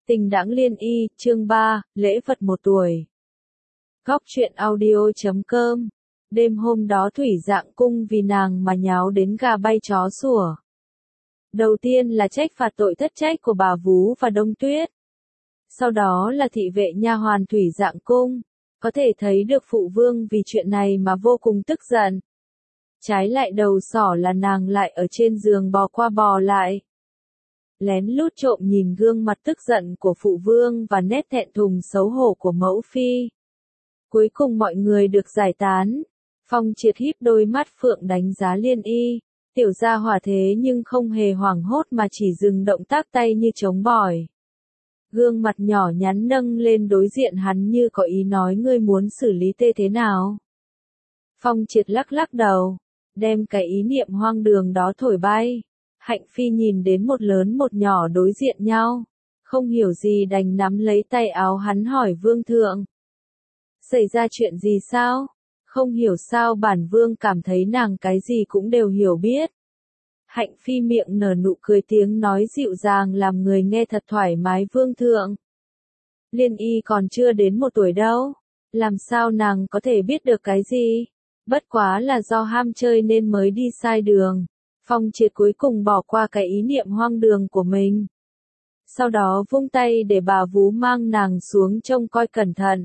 Tình đãng liên y, chương 3, lễ vật 1 tuổi. Góc truyện audio.com. Đêm hôm đó Thủy Dạng Cung vì nàng mà nháo đến gà bay chó sủa. Đầu tiên là trách phạt tội thất trách của bà Vú và Đông Tuyết. Sau đó là thị vệ nha hoàn Thủy Dạng Cung. Có thể thấy được phụ vương vì chuyện này mà vô cùng tức giận. Trái lại đầu sỏ là nàng lại ở trên giường bò qua bò lại. Lén lút trộm nhìn gương mặt tức giận của phụ vương và nét thẹn thùng xấu hổ của mẫu phi. Cuối cùng mọi người được giải tán. Phong Triệt híp đôi mắt phượng đánh giá Liên Y. Tiểu gia hỏa thế nhưng không hề hoảng hốt mà chỉ dừng động tác tay như chống bỏi. Gương mặt nhỏ nhắn nâng lên đối diện hắn như có ý nói ngươi muốn xử lý tê thế nào. Phong Triệt lắc lắc đầu, đem cái ý niệm hoang đường đó thổi bay. Hạnh Phi nhìn đến một lớn một nhỏ đối diện nhau, không hiểu gì đành nắm lấy tay áo hắn hỏi vương thượng. Xảy ra chuyện gì sao? Không hiểu sao bản vương cảm thấy nàng cái gì cũng đều hiểu biết. Hạnh Phi miệng nở nụ cười tiếng nói dịu dàng làm người nghe thật thoải mái vương thượng. Liên Y còn chưa đến 1 tuổi đâu, làm sao nàng có thể biết được cái gì? Bất quá là do ham chơi nên mới đi sai đường. Phong Triệt cuối cùng bỏ qua cái ý niệm hoang đường của mình. Sau đó vung tay để bà Vú mang nàng xuống trông coi cẩn thận.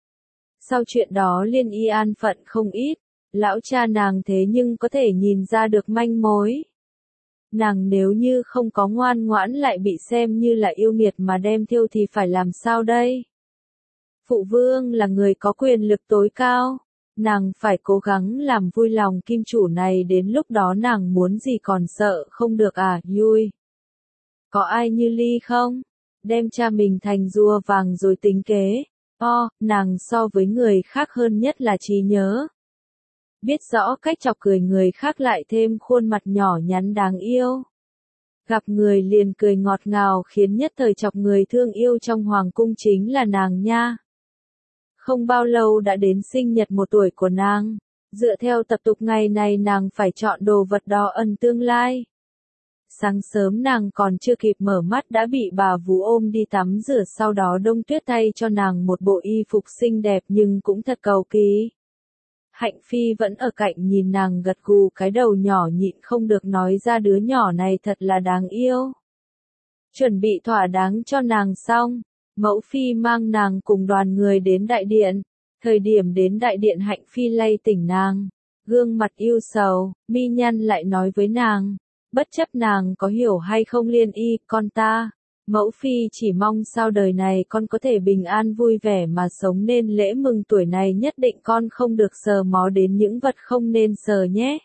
Sau chuyện đó Liên Y an phận không ít, lão cha nàng thế nhưng có thể nhìn ra được manh mối. Nàng nếu như không có ngoan ngoãn lại bị xem như là yêu nghiệt mà đem thiêu thì phải làm sao đây? Phụ vương là người có quyền lực tối cao. Nàng phải cố gắng làm vui lòng kim chủ này đến lúc đó nàng muốn gì còn sợ không được à, vui. Có ai như Ly không? Đem cha mình thành rùa vàng rồi tính kế. Nàng so với người khác hơn nhất là trí nhớ. Biết rõ cách chọc cười người khác lại thêm khuôn mặt nhỏ nhắn đáng yêu. Gặp người liền cười ngọt ngào khiến nhất thời chọc người thương yêu trong hoàng cung chính là nàng nha. Không bao lâu đã đến sinh nhật 1 tuổi của nàng. Dựa theo tập tục ngày này nàng phải chọn đồ vật đo ân tương lai. Sáng sớm nàng còn chưa kịp mở mắt đã bị bà Vú ôm đi tắm rửa, sau đó Đông Tuyết thay cho nàng một bộ y phục xinh đẹp nhưng cũng thật cầu kỳ. Hạnh Phi vẫn ở cạnh nhìn nàng gật gù cái đầu nhỏ nhịn không được nói ra đứa nhỏ này thật là đáng yêu. Chuẩn bị thỏa đáng cho nàng xong. Mẫu Phi mang nàng cùng đoàn người đến đại điện. Thời điểm đến đại điện Hạnh Phi lay tỉnh nàng. Gương mặt yêu sầu, mi nhăn lại nói với nàng. Bất chấp nàng có hiểu hay không Liên Y, con ta. Mẫu Phi chỉ mong sao đời này con có thể bình an vui vẻ mà sống nên lễ mừng tuổi này nhất định con không được sờ mó đến những vật không nên sờ nhé.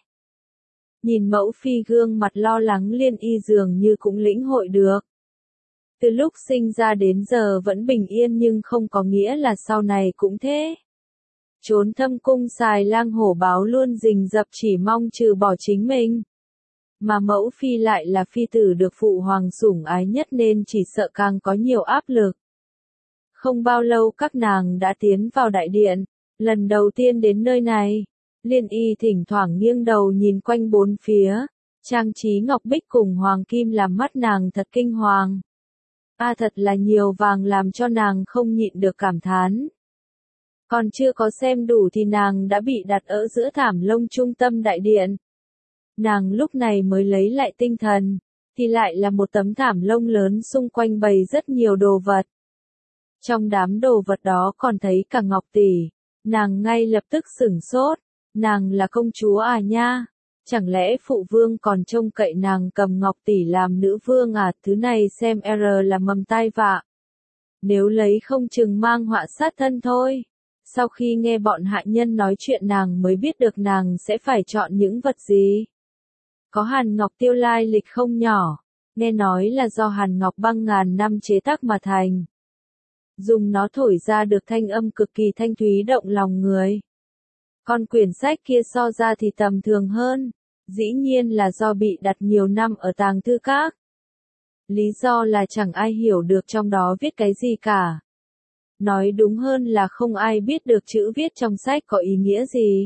Nhìn Mẫu Phi gương mặt lo lắng Liên Y dường như cũng lĩnh hội được. Từ lúc sinh ra đến giờ vẫn bình yên nhưng không có nghĩa là sau này cũng thế. Trốn thâm cung xài lang hổ báo luôn rình rập chỉ mong trừ bỏ chính mình. Mà Mẫu Phi lại là phi tử được phụ hoàng sủng ái nhất nên chỉ sợ càng có nhiều áp lực. Không bao lâu các nàng đã tiến vào đại điện, lần đầu tiên đến nơi này. Liên Y thỉnh thoảng nghiêng đầu nhìn quanh bốn phía, trang trí ngọc bích cùng hoàng kim làm mắt nàng thật kinh hoàng. Thật là nhiều vàng làm cho nàng không nhịn được cảm thán. Còn chưa có xem đủ thì nàng đã bị đặt ở giữa thảm lông trung tâm đại điện. Nàng lúc này mới lấy lại tinh thần, thì lại là một tấm thảm lông lớn xung quanh bày rất nhiều đồ vật. Trong đám đồ vật đó còn thấy cả ngọc tỷ, nàng ngay lập tức sửng sốt, nàng là công chúa à nha, chẳng lẽ phụ vương còn trông cậy nàng cầm ngọc tỷ làm nữ vương à, thứ này xem là mầm tai vạ. Nếu lấy không chừng mang họa sát thân thôi. Sau khi nghe bọn hạ nhân nói chuyện nàng mới biết được nàng sẽ phải chọn những vật gì. Có hàn ngọc tiêu lai lịch không nhỏ, nghe nói là do hàn ngọc băng ngàn năm chế tác mà thành. Dùng nó thổi ra được thanh âm cực kỳ thanh thúy động lòng người. Còn quyển sách kia so ra thì tầm thường hơn, dĩ nhiên là do bị đặt nhiều năm ở tàng thư các. Lý do là chẳng ai hiểu được trong đó viết cái gì cả. Nói đúng hơn là không ai biết được chữ viết trong sách có ý nghĩa gì.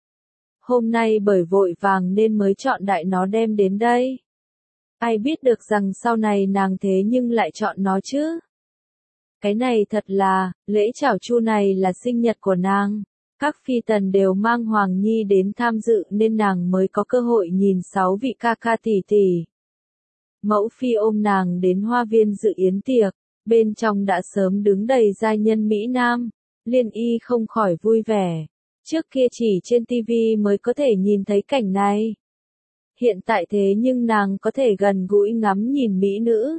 Hôm nay bởi vội vàng nên mới chọn đại nó đem đến đây. Ai biết được rằng sau này nàng thế nhưng lại chọn nó chứ. Cái này thật là, lễ chảo chu này là sinh nhật của nàng. Các phi tần đều mang Hoàng Nhi đến tham dự nên nàng mới có cơ hội nhìn 6 vị ca ca tỷ tỷ. Mẫu phi ôm nàng đến hoa viên dự yến tiệc, bên trong đã sớm đứng đầy giai nhân Mỹ Nam. Liên Y không khỏi vui vẻ. Trước kia chỉ trên tivi mới có thể nhìn thấy cảnh này. Hiện tại thế nhưng nàng có thể gần gũi ngắm nhìn mỹ nữ.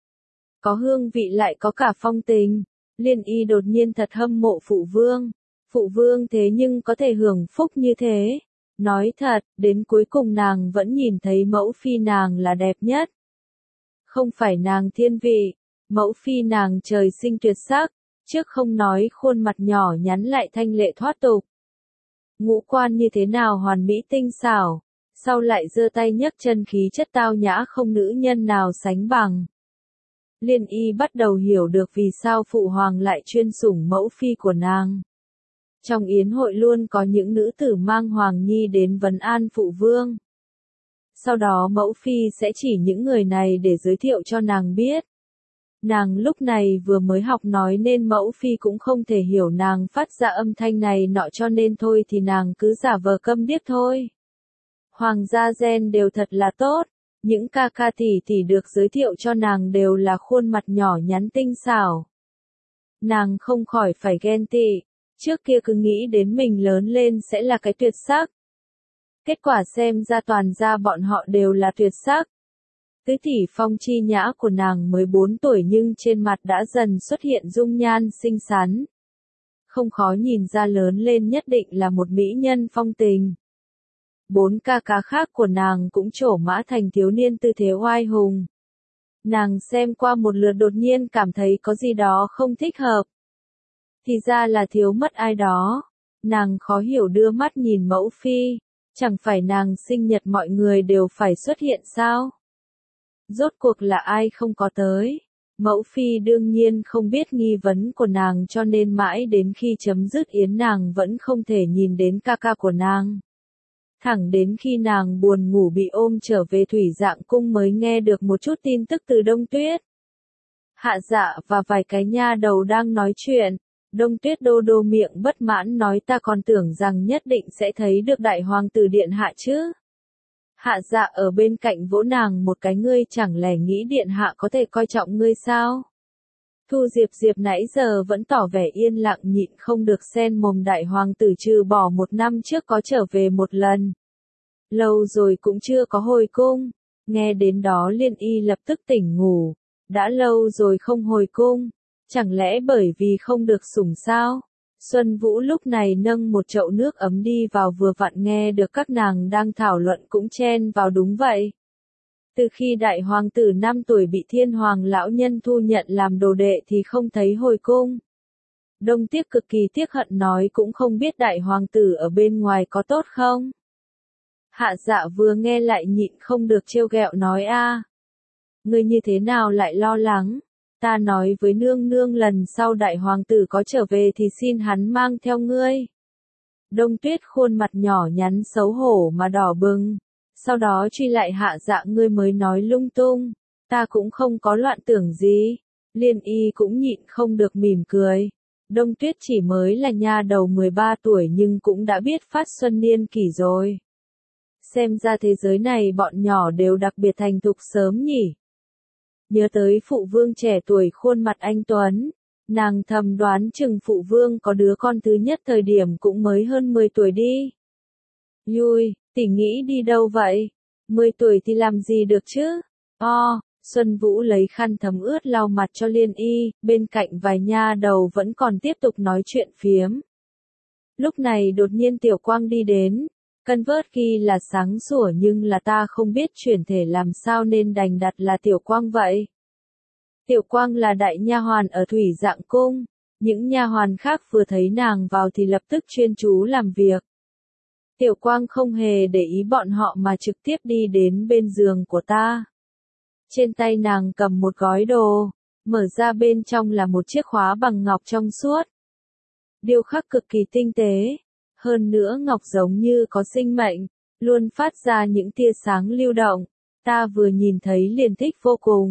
Có hương vị lại có cả phong tình. Liên Y đột nhiên thật hâm mộ phụ vương. Phụ vương thế nhưng có thể hưởng phúc như thế. Nói thật, đến cuối cùng nàng vẫn nhìn thấy mẫu phi nàng là đẹp nhất. Không phải nàng thiên vị, mẫu phi nàng trời sinh tuyệt sắc, trước không nói khuôn mặt nhỏ nhắn lại thanh lệ thoát tục. Ngũ quan như thế nào hoàn mỹ tinh xảo, sau lại giơ tay nhấc chân khí chất tao nhã không nữ nhân nào sánh bằng. Liên Y bắt đầu hiểu được vì sao phụ hoàng lại chuyên sủng mẫu phi của nàng. Trong yến hội luôn có những nữ tử mang Hoàng Nhi đến vấn an phụ vương. Sau đó mẫu phi sẽ chỉ những người này để giới thiệu cho nàng biết. Nàng lúc này vừa mới học nói nên mẫu phi cũng không thể hiểu nàng phát ra âm thanh này nọ cho nên thôi thì nàng cứ giả vờ câm điếc thôi. Hoàng gia gen đều thật là tốt, những ca ca tỷ tỷ được giới thiệu cho nàng đều là khuôn mặt nhỏ nhắn tinh xảo. Nàng không khỏi phải ghen tị, trước kia cứ nghĩ đến mình lớn lên sẽ là cái tuyệt sắc. Kết quả xem ra toàn gia bọn họ đều là tuyệt sắc. Tứ tỷ phong chi nhã của nàng mới 4 tuổi nhưng trên mặt đã dần xuất hiện dung nhan xinh xắn. Không khó nhìn ra lớn lên nhất định là một mỹ nhân phong tình. 4 ca ca khác của nàng cũng trổ mã thành thiếu niên tư thế oai hùng. Nàng xem qua một lượt đột nhiên cảm thấy có gì đó không thích hợp. Thì ra là thiếu mất ai đó. Nàng khó hiểu đưa mắt nhìn mẫu phi. Chẳng phải nàng sinh nhật mọi người đều phải xuất hiện sao? Rốt cuộc là ai không có tới? Mẫu phi đương nhiên không biết nghi vấn của nàng cho nên mãi đến khi chấm dứt yến nàng vẫn không thể nhìn đến ca ca của nàng. Thẳng đến khi nàng buồn ngủ bị ôm trở về thủy dạng cung mới nghe được một chút tin tức từ Đông Tuyết. Hạ Dạ và vài cái nha đầu đang nói chuyện. Đông Tuyết đô đô miệng bất mãn nói ta còn tưởng rằng nhất định sẽ thấy được đại hoàng tử điện hạ chứ. Hạ Dạ ở bên cạnh vỗ nàng một cái ngươi chẳng lẽ nghĩ điện hạ có thể coi trọng ngươi sao? Thu Diệp nãy giờ vẫn tỏ vẻ yên lặng nhịn không được xen mồm đại hoàng tử trừ bỏ 1 năm trước có trở về một lần. Lâu rồi cũng chưa có hồi cung. Nghe đến đó Liên Y lập tức tỉnh ngủ. Đã lâu rồi không hồi cung. Chẳng lẽ bởi vì không được sủng sao? Xuân Vũ lúc này nâng một chậu nước ấm đi vào vừa vặn nghe được các nàng đang thảo luận cũng chen vào đúng vậy. Từ khi đại hoàng tử 5 tuổi bị thiên hoàng lão nhân thu nhận làm đồ đệ thì không thấy hồi cung. Đông Tiếc cực kỳ tiếc hận nói cũng không biết đại hoàng tử ở bên ngoài có tốt không. Hạ Dạ vừa nghe lại nhịn không được trêu ghẹo nói ngươi như thế nào lại lo lắng? Ta nói với nương nương lần sau đại hoàng tử có trở về thì xin hắn mang theo ngươi. Đông Tuyết khuôn mặt nhỏ nhắn xấu hổ mà đỏ bừng. Sau đó truy lại Hạ Dạ ngươi mới nói lung tung. Ta cũng không có loạn tưởng gì. Liên Y cũng nhịn không được mỉm cười. Đông Tuyết chỉ mới là nha đầu 13 tuổi nhưng cũng đã biết phát xuân niên kỷ rồi. Xem ra thế giới này bọn nhỏ đều đặc biệt thành thục sớm nhỉ. Nhớ tới phụ vương trẻ tuổi khuôn mặt anh tuấn, nàng thầm đoán chừng phụ vương có đứa con thứ nhất thời điểm cũng mới hơn 10 tuổi đi. Yui, tỷ nghĩ đi đâu vậy? 10 tuổi thì làm gì được chứ? Xuân Vũ lấy khăn thấm ướt lau mặt cho Liên Y, bên cạnh vài nha đầu vẫn còn tiếp tục nói chuyện phiếm. Lúc này đột nhiên Tiểu Quang đi đến. Converse là sáng sủa nhưng là ta không biết chuyển thể làm sao nên đành đặt là Tiểu Quang vậy. Tiểu Quang là đại nha hoàn ở thủy dạng cung. Những nha hoàn khác vừa thấy nàng vào thì lập tức chuyên chú làm việc. Tiểu Quang không hề để ý bọn họ mà trực tiếp đi đến bên giường của ta. Trên tay nàng cầm một gói đồ, mở ra bên trong là một chiếc khóa bằng ngọc trong suốt. Điêu khắc cực kỳ tinh tế. Hơn nữa ngọc giống như có sinh mệnh, luôn phát ra những tia sáng lưu động. Ta vừa nhìn thấy liền thích vô cùng.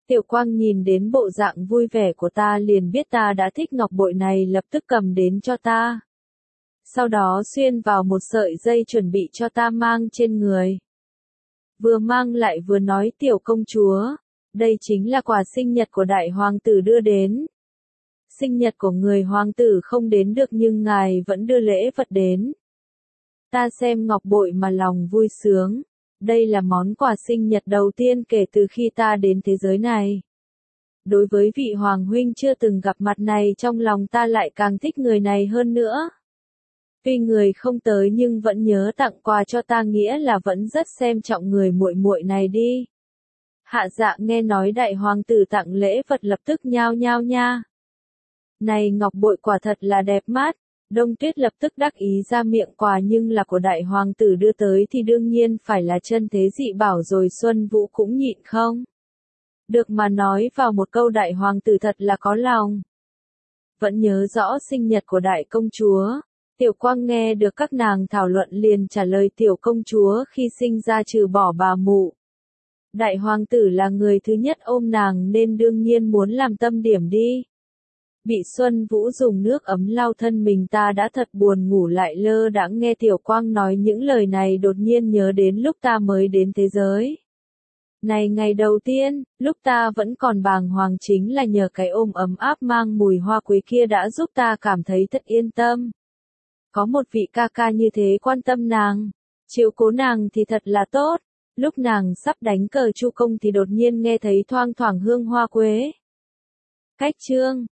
Tiểu Quang nhìn đến bộ dạng vui vẻ của ta liền biết ta đã thích ngọc bội này, lập tức cầm đến cho ta. Sau đó xuyên vào một sợi dây chuẩn bị cho ta mang trên người. Vừa mang lại vừa nói, tiểu công chúa, đây chính là quà sinh nhật của đại hoàng tử đưa đến. Sinh nhật của người hoàng tử không đến được nhưng ngài vẫn đưa lễ vật đến. Ta xem ngọc bội mà lòng vui sướng. Đây là món quà sinh nhật đầu tiên kể từ khi ta đến thế giới này. Đối với vị hoàng huynh chưa từng gặp mặt này, trong lòng ta lại càng thích người này hơn nữa. Tuy người không tới nhưng vẫn nhớ tặng quà cho ta, nghĩa là vẫn rất xem trọng người muội muội này đi. Hạ Dạ nghe nói đại hoàng tử tặng lễ vật lập tức nhao nhao nha. Này ngọc bội quả thật là đẹp mắt. Đông Tuyết lập tức đắc ý ra miệng, quà nhưng là của đại hoàng tử đưa tới thì đương nhiên phải là chân thế dị bảo rồi. Xuân Vũ cũng nhịn không được mà nói vào một câu, đại hoàng tử thật là có lòng. Vẫn nhớ rõ sinh nhật của đại công chúa. Tiểu Quang nghe được các nàng thảo luận liền trả lời, tiểu công chúa khi sinh ra trừ bỏ bà mụ, đại hoàng tử là người thứ nhất ôm nàng nên đương nhiên muốn làm tâm điểm đi. Bị Xuân Vũ dùng nước ấm lau thân mình, ta đã thật buồn ngủ lại lơ đãng nghe Tiểu Quang nói những lời này, đột nhiên nhớ đến lúc ta mới đến thế giới này ngày đầu tiên, lúc ta vẫn còn bàng hoàng, chính là nhờ cái ôm ấm áp mang mùi hoa quế kia đã giúp ta cảm thấy thật yên tâm. Có một vị ca ca như thế quan tâm nàng, chiếu cố nàng thì thật là tốt. Lúc nàng sắp đánh cờ chu công thì đột nhiên nghe thấy thoang thoảng hương hoa quế. Cách chương